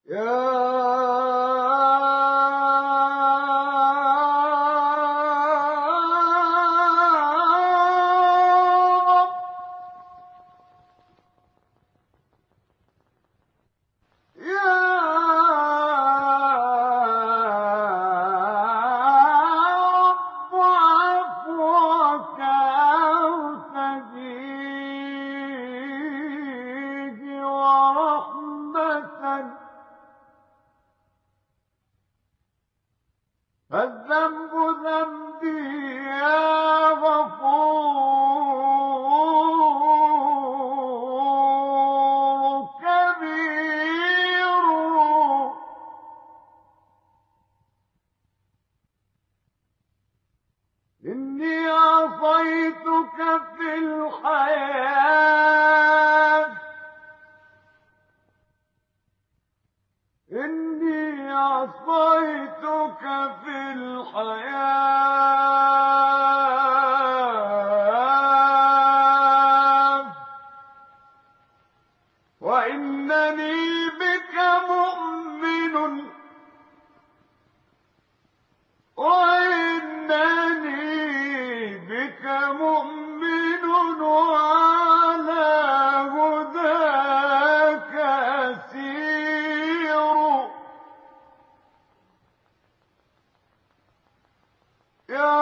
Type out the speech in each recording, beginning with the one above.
فالذنب ذنبي يا غفور كبير. إني عصيتك في الحياة، إني عصيتك في الحياة، وإنني بك مؤمن، وإنني بك مؤمن، وعلى هداك أسير. يا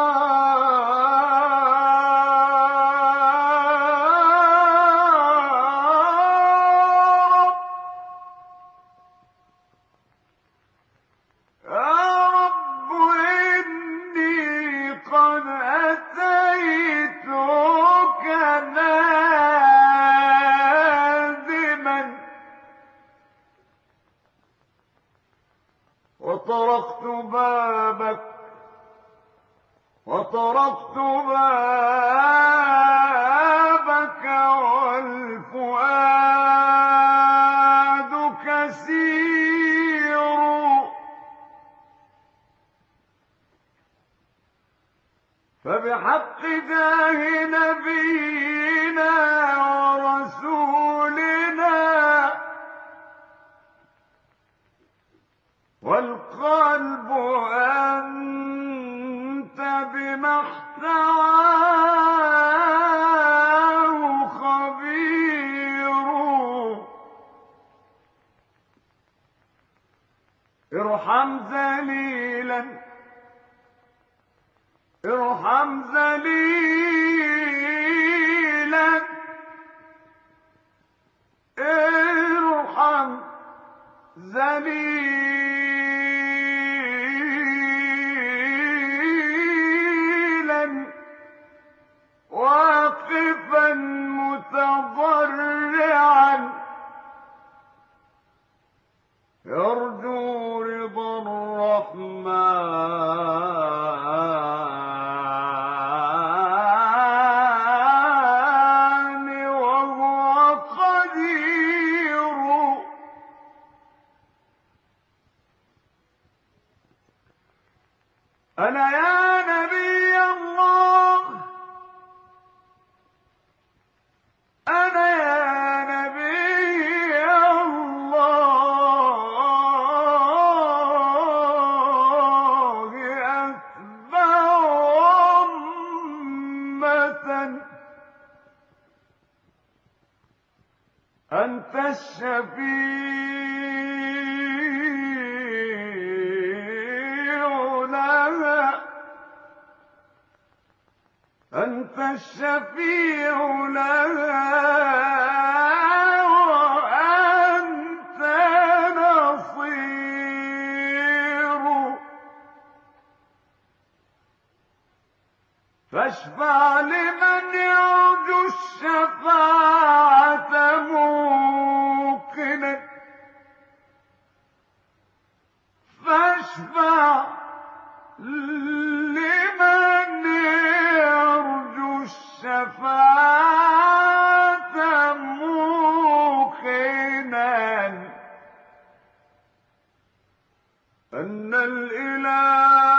رب إني قد أتيتك نادما، وطرقت بابك والفؤاد كسير. فبحق جاه نبينا ورسولنا والقلب أنت بما احتواه خبير. ارحم ذليلا، ارحم ذليلا، ارحم ذليلا، واقفا متضرعا يرجو رضا الرحمن وهو قدير. أنا يا نبي الله، أنا يا نبي الله أتبع أمة. أنت الشفيع لها، أنت الشفيع لها، وأنت نصير. فاشفع لمن يرجو الشفاعة موقنا، فاشفع لمن يرجو الشفاعة موقنا أن الإله